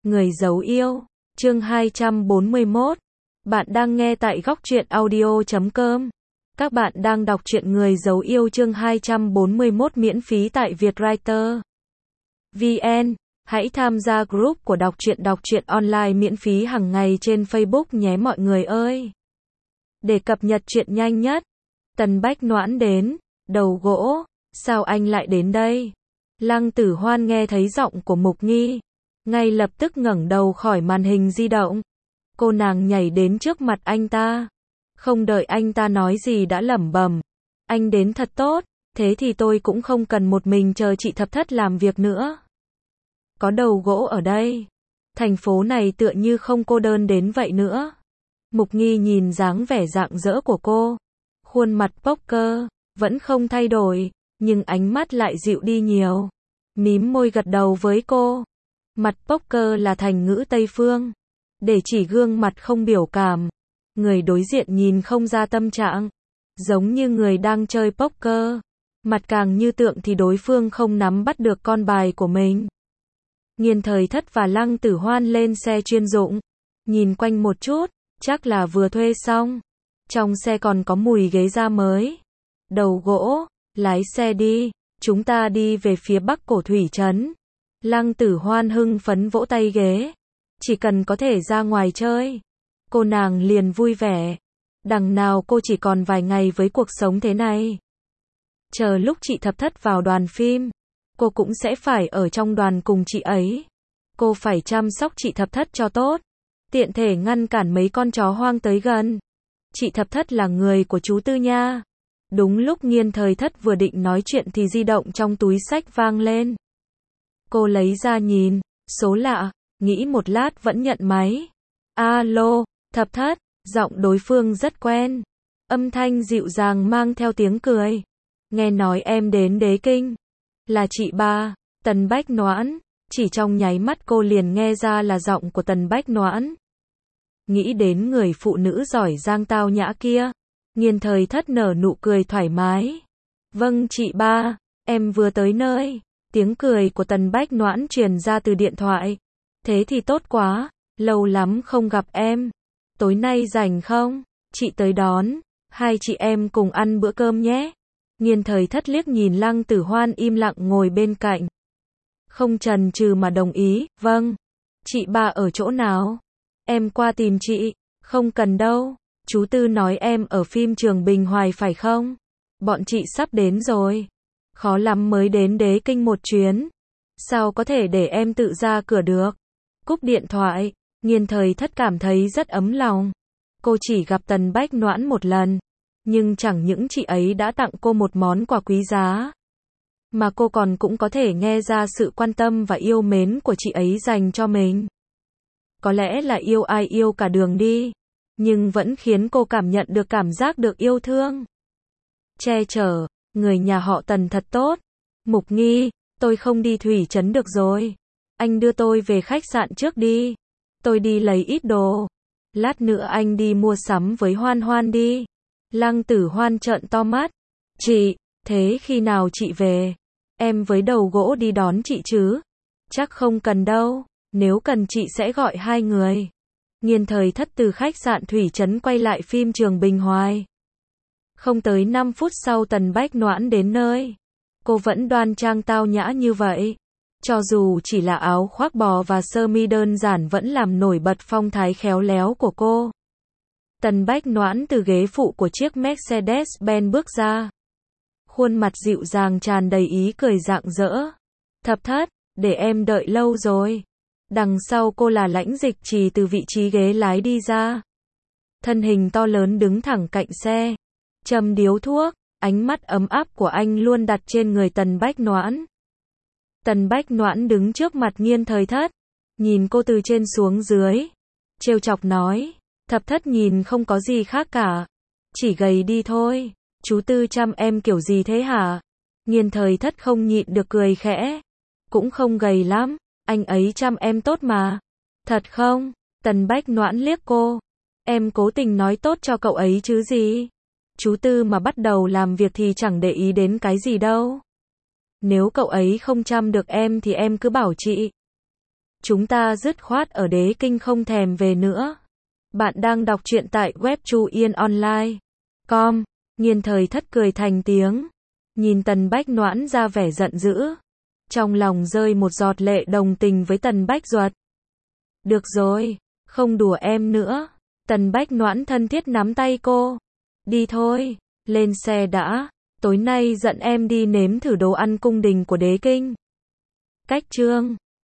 Người giấu yêu, chương 241. Bạn đang nghe tại góc truyện audio.com. Các bạn đang đọc truyện Người giấu yêu chương 241 miễn phí tại Vietwriter VN. Hãy tham gia group của đọc truyện online miễn phí hàng ngày trên Facebook nhé mọi người ơi. Để cập nhật truyện nhanh nhất. Tần Bách Noãn đến, đầu gỗ, sao anh lại đến đây? Lăng Tử Hoan nghe thấy giọng của Mục Nghi, ngay lập tức ngẩng đầu khỏi màn hình di động. Cô nàng nhảy đến trước mặt anh ta, không đợi anh ta nói gì đã lẩm bẩm, anh đến thật tốt, thế thì tôi cũng không cần một mình chờ chị Thập Thất làm việc nữa. Có đầu gỗ ở đây, thành phố này tựa như không cô đơn đến vậy nữa. Mục Nghi nhìn dáng vẻ rạng rỡ của cô, khuôn mặt poker vẫn không thay đổi, nhưng ánh mắt lại dịu đi nhiều. Mím môi gật đầu với cô. Mặt poker là thành ngữ Tây Phương, để chỉ gương mặt không biểu cảm. Người đối diện nhìn không ra tâm trạng, giống như người đang chơi poker. Mặt càng như tượng thì đối phương không nắm bắt được con bài của mình. Nghiên Thời Thất và Lăng Tử Hoan lên xe chuyên dụng, nhìn quanh một chút, chắc là vừa thuê xong. Trong xe còn có mùi ghế da mới. Đầu gỗ, lái xe đi, chúng ta đi về phía bắc cổ thủy trấn. Lăng Tử Hoan hưng phấn vỗ tay ghế. Chỉ cần có thể ra ngoài chơi, cô nàng liền vui vẻ. Đằng nào cô chỉ còn vài ngày với cuộc sống thế này. Chờ lúc chị Thập Thất vào đoàn phim, cô cũng sẽ phải ở trong đoàn cùng chị ấy. Cô phải chăm sóc chị Thập Thất cho tốt, tiện thể ngăn cản mấy con chó hoang tới gần. Chị Thập Thất là người của chú Tư nha. Đúng lúc Nghiên Thời Thất vừa định nói chuyện thì di động trong túi xách vang lên. Cô lấy ra nhìn, số lạ, nghĩ một lát vẫn nhận máy. Alo, Thập Thất, giọng đối phương rất quen. Âm thanh dịu dàng mang theo tiếng cười. Nghe nói em đến Đế Kinh. Là chị ba, Tần Bách Noãn. Chỉ trong nháy mắt cô liền nghe ra là giọng của Tần Bách Noãn. Nghĩ đến người phụ nữ giỏi giang tao nhã kia, Nghiên Thời Thất nở nụ cười thoải mái. Vâng chị ba, em vừa tới nơi. Tiếng cười của Tần Bách Noãn truyền ra từ điện thoại. Thế thì tốt quá, lâu lắm không gặp em. Tối nay rảnh không? Chị tới đón, hai chị em cùng ăn bữa cơm nhé. Nghiên Thời Thất liếc nhìn Lăng Tử Hoan im lặng ngồi bên cạnh. Không chần chừ mà đồng ý, vâng. Chị ba ở chỗ nào? Em qua tìm chị. Không cần đâu, chú Tư nói em ở phim Trường Bình Hoài phải không? Bọn chị sắp đến rồi. Khó lắm mới đến Đế Kinh một chuyến. Sao có thể để em tự ra cửa được? Cúp điện thoại, Nghiên Thời Thất cảm thấy rất ấm lòng. Cô chỉ gặp Tần Bách Noãn một lần, nhưng chẳng những chị ấy đã tặng cô một món quà quý giá, mà cô còn cũng có thể nghe ra sự quan tâm và yêu mến của chị ấy dành cho mình. Có lẽ là yêu ai yêu cả đường đi, nhưng vẫn khiến cô cảm nhận được cảm giác được yêu thương. Che chở, người nhà họ Tần thật tốt. Mục Nghi, tôi không đi thủy trấn được rồi. Anh đưa tôi về khách sạn trước đi. Tôi đi lấy ít đồ. Lát nữa anh đi mua sắm với Hoan Hoan đi. Lăng Tử Hoan trợn to mắt. Chị, thế khi nào chị về? Em với đầu gỗ đi đón chị chứ? Chắc không cần đâu, nếu cần chị sẽ gọi hai người. Nghiên Thời Thất từ khách sạn thủy trấn quay lại phim Trường Bình Hoài. Không tới 5 phút sau Tần Bách Noãn đến nơi. Cô vẫn đoan trang tao nhã như vậy. Cho dù chỉ là áo khoác bò và sơ mi đơn giản vẫn làm nổi bật phong thái khéo léo của cô. Tần Bách Noãn từ ghế phụ của chiếc Mercedes-Benz bước ra. Khuôn mặt dịu dàng tràn đầy ý cười rạng rỡ. Thập Thất, để em đợi lâu rồi. Đằng sau cô là Lãnh Dịch Trì từ vị trí ghế lái đi ra. Thân hình to lớn đứng thẳng cạnh xe. Châm điếu thuốc, ánh mắt ấm áp của anh luôn đặt trên người Tần Bách Noãn. Tần Bách Noãn đứng trước mặt Nghiên Thời Thất, nhìn cô từ trên xuống dưới. Trêu chọc nói, Thập Thất nhìn không có gì khác cả. Chỉ gầy đi thôi. Chú Tư chăm em kiểu gì thế hả? Nghiên Thời Thất không nhịn được cười khẽ. Cũng không gầy lắm, anh ấy chăm em tốt mà. Thật không? Tần Bách Noãn liếc cô. Em cố tình nói tốt cho cậu ấy chứ gì? Chú Tư mà bắt đầu làm việc thì chẳng để ý đến cái gì đâu. Nếu cậu ấy không chăm được em thì em cứ bảo chị. Chúng ta dứt khoát ở Đế Kinh không thèm về nữa. Bạn đang đọc truyện tại web truyenonline.com. Nghiên Thời Thất cười thành tiếng, nhìn Tần Bách Noãn ra vẻ giận dữ. Trong lòng rơi một giọt lệ đồng tình với Tần Bách Duật. Được rồi, không đùa em nữa. Tần Bách Noãn thân thiết nắm tay cô. Đi thôi, lên xe đã. Tối nay dẫn em đi nếm thử đồ ăn cung đình của Đế Kinh. Cách chương